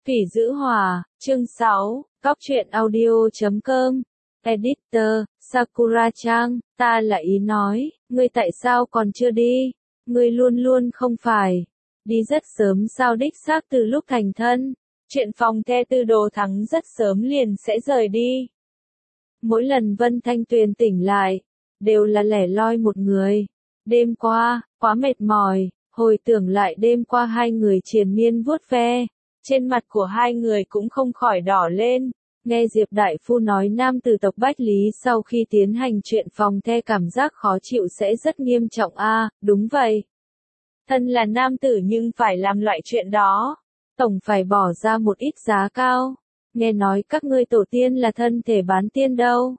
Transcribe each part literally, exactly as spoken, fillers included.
Phỉ Dữ Hòa, chương sáu, Góc truyện audio chấm com, Editor, Sakura-chan, ta là ý nói, ngươi tại sao còn chưa đi? Ngươi luôn luôn không phải đi rất sớm sao? Đích xác từ lúc thành thân, chuyện phòng the Tư Đồ Thắng rất sớm liền sẽ rời đi. Mỗi lần Vân Thanh Tuyền tỉnh lại, đều là lẻ loi một người. Đêm qua, quá mệt mỏi, hồi tưởng lại đêm qua hai người triền miên vuốt ve, trên mặt của hai người cũng không khỏi đỏ lên. Nghe Diệp Đại Phu nói nam tử tộc Bách Lý sau khi tiến hành chuyện phòng the cảm giác khó chịu sẽ rất nghiêm trọng a. À, đúng vậy. Thân là nam tử nhưng phải làm loại chuyện đó, tổng phải bỏ ra một ít giá cao. Nghe nói các ngươi tổ tiên là thân thể bán tiên đâu.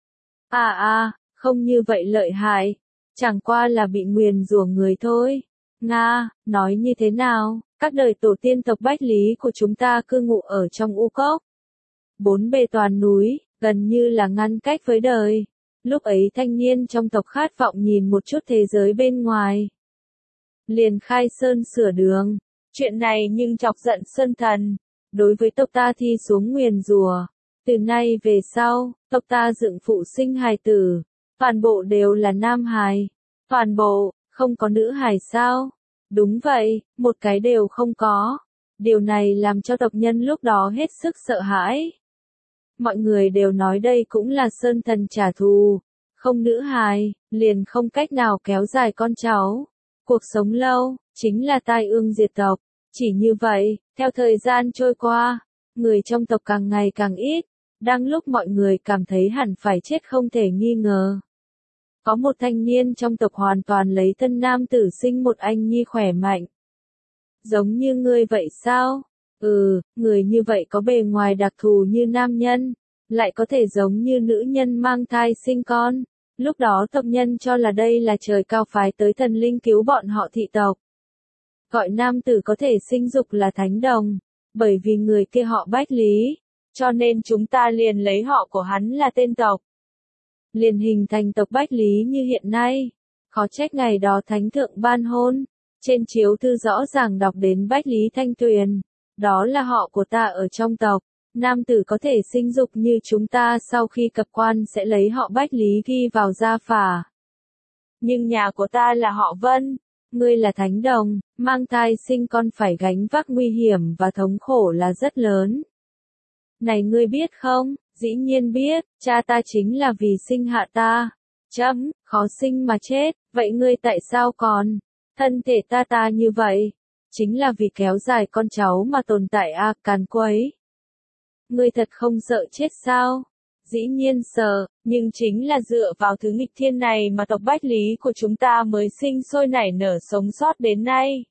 À à, không như vậy lợi hại, chẳng qua là bị nguyền rủa người thôi. Nga, nói như thế nào, các đời tổ tiên tộc Bách Lý của chúng ta cư ngụ ở trong u cốc. Bốn bề toàn núi, gần như là ngăn cách với đời. Lúc ấy thanh niên trong tộc khát vọng nhìn một chút thế giới bên ngoài, liền khai sơn sửa đường. Chuyện này nhưng chọc giận Sơn Thần, đối với tộc ta thi xuống nguyền rủa. Từ nay về sau, tộc ta dựng phụ sinh hài tử, toàn bộ đều là nam hài. Toàn bộ, không có nữ hài sao? Đúng vậy, một cái đều không có. Điều này làm cho tộc nhân lúc đó hết sức sợ hãi. Mọi người đều nói đây cũng là Sơn Thần trả thù. Không nữ hài, liền không cách nào kéo dài con cháu. Cuộc sống lâu, chính là tai ương diệt tộc. Chỉ như vậy, theo thời gian trôi qua, người trong tộc càng ngày càng ít. Đang lúc mọi người cảm thấy hẳn phải chết không thể nghi ngờ, có một thanh niên trong tộc hoàn toàn lấy thân nam tử sinh một anh nhi khỏe mạnh. Giống như ngươi vậy sao? Ừ, người như vậy có bề ngoài đặc thù như nam nhân, lại có thể giống như nữ nhân mang thai sinh con. Lúc đó tộc nhân cho là đây là trời cao phái tới thần linh cứu bọn họ thị tộc. Gọi nam tử có thể sinh dục là thánh đồng, bởi vì người kia họ Bách Lý, cho nên chúng ta liền lấy họ của hắn là tên tộc. Liền hình thành tộc Bách Lý như hiện nay. Khó trách ngày đó thánh thượng ban hôn, trên chiếu thư rõ ràng đọc đến Bách Lý Thanh Tuyền. Đó là họ của ta ở trong tộc. Nam tử có thể sinh dục như chúng ta sau khi cập quan sẽ lấy họ Bách Lý ghi vào gia phả. Nhưng nhà của ta là họ Vân. Ngươi là thánh đồng, mang thai sinh con phải gánh vác nguy hiểm và thống khổ là rất lớn. Này ngươi biết không? Dĩ nhiên biết, cha ta chính là vì sinh hạ ta. Chấm, khó sinh mà chết, vậy ngươi tại sao còn? Thân thể ta ta như vậy, chính là vì kéo dài con cháu mà tồn tại a. À, càn quấy. Ngươi thật không sợ chết sao? Dĩ nhiên sợ, nhưng chính là dựa vào thứ nghịch thiên này mà tộc Bách Lý của chúng ta mới sinh sôi nảy nở sống sót đến nay.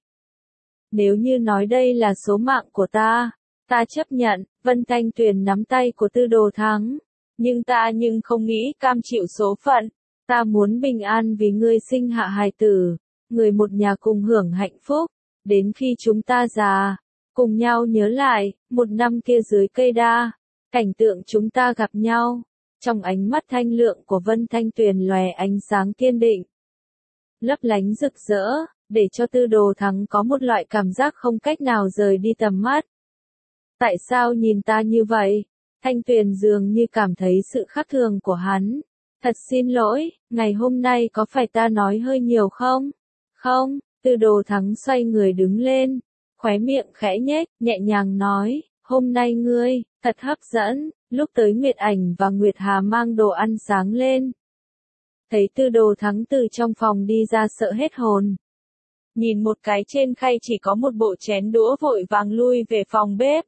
Nếu như nói đây là số mạng của ta, ta chấp nhận. Vân Thanh Tuyền nắm tay của Tư Đồ Thắng. Nhưng ta nhưng không nghĩ cam chịu số phận. Ta muốn bình an vì ngươi sinh hạ hài tử. Người một nhà cùng hưởng hạnh phúc. Đến khi chúng ta già, cùng nhau nhớ lại, một năm kia dưới cây đa. Cảnh tượng chúng ta gặp nhau. Trong ánh mắt thanh lượng của Vân Thanh Tuyền lòe ánh sáng kiên định, lấp lánh rực rỡ, để cho Tư Đồ Thắng có một loại cảm giác không cách nào rời đi tầm mắt. Tại sao nhìn ta như vậy? Thanh Tuyền dường như cảm thấy sự khác thường của hắn. Thật xin lỗi, ngày hôm nay có phải ta nói hơi nhiều không? Không, Tư Đồ Thắng xoay người đứng lên, khóe miệng khẽ nhếch, nhẹ nhàng nói, hôm nay ngươi, thật hấp dẫn. Lúc tới Nguyệt Ảnh và Nguyệt Hà mang đồ ăn sáng lên. Thấy Tư Đồ Thắng từ trong phòng đi ra sợ hết hồn. Nhìn một cái trên khay chỉ có một bộ chén đũa vội vàng lui về phòng bếp.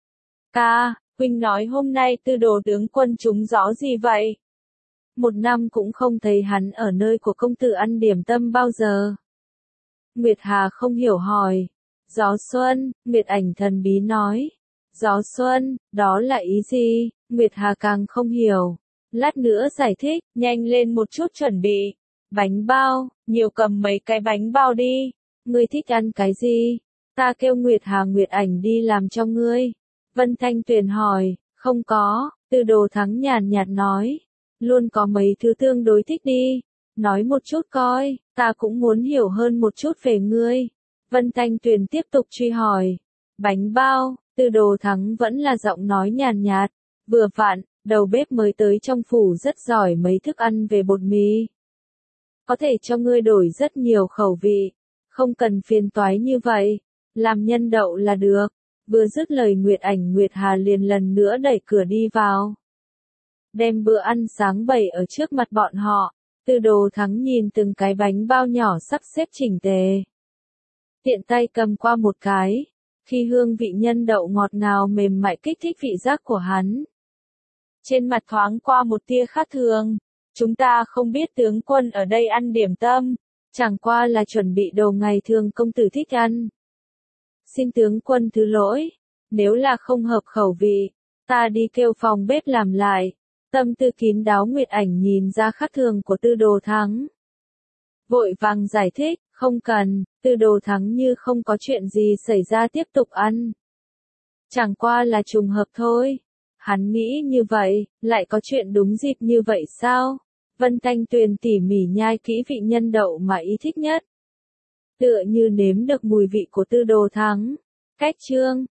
Ca, huynh nói hôm nay Tư Đồ tướng quân trúng gió gì vậy? Một năm cũng không thấy hắn ở nơi của công tử ăn điểm tâm bao giờ. Nguyệt Hà không hiểu hỏi. Gió xuân, Nguyệt Ảnh thần bí nói. Gió xuân, đó là ý gì? Nguyệt Hà càng không hiểu. Lát nữa giải thích, nhanh lên một chút chuẩn bị. Bánh bao, nhiều cầm mấy cái bánh bao đi. Ngươi thích ăn cái gì? Ta kêu Nguyệt Hà Nguyệt Ảnh đi làm cho ngươi. Vân Thanh Tuyền hỏi, không có. Tư Đồ Thắng nhàn nhạt nói. Luôn có mấy thứ tương đối thích đi. Nói một chút coi, ta cũng muốn hiểu hơn một chút về ngươi. Vân Thanh Tuyền tiếp tục truy hỏi. Bánh bao, Tư Đồ Thắng vẫn là giọng nói nhàn nhạt, vừa vặn, đầu bếp mới tới trong phủ rất giỏi mấy thức ăn về bột mì. Có thể cho ngươi đổi rất nhiều khẩu vị, không cần phiền toái như vậy, làm nhân đậu là được. Vừa dứt lời Nguyệt Ảnh Nguyệt Hà liền lần nữa đẩy cửa đi vào. Đem bữa ăn sáng bày ở trước mặt bọn họ, Tư Đồ Thắng nhìn từng cái bánh bao nhỏ sắp xếp chỉnh tề. Tiện tay cầm qua một cái, khi hương vị nhân đậu ngọt ngào mềm mại kích thích vị giác của hắn. Trên mặt thoáng qua một tia khác thường, chúng ta không biết tướng quân ở đây ăn điểm tâm, chẳng qua là chuẩn bị đồ ngày thường công tử thích ăn. Xin tướng quân thứ lỗi, nếu là không hợp khẩu vị, ta đi kêu phòng bếp làm lại. Tâm tư kín đáo Nguyệt Ảnh nhìn ra khác thường của Tư Đồ Thắng. Vội vàng giải thích, không cần, Tư Đồ Thắng như không có chuyện gì xảy ra tiếp tục ăn. Chẳng qua là trùng hợp thôi. Hắn nghĩ như vậy, lại có chuyện đúng dịp như vậy sao? Vân Thanh Tuyền tỉ mỉ nhai kỹ vị nhân đậu mà ý thích nhất. Tựa như nếm được mùi vị của Tư Đồ Thắng. Cách chương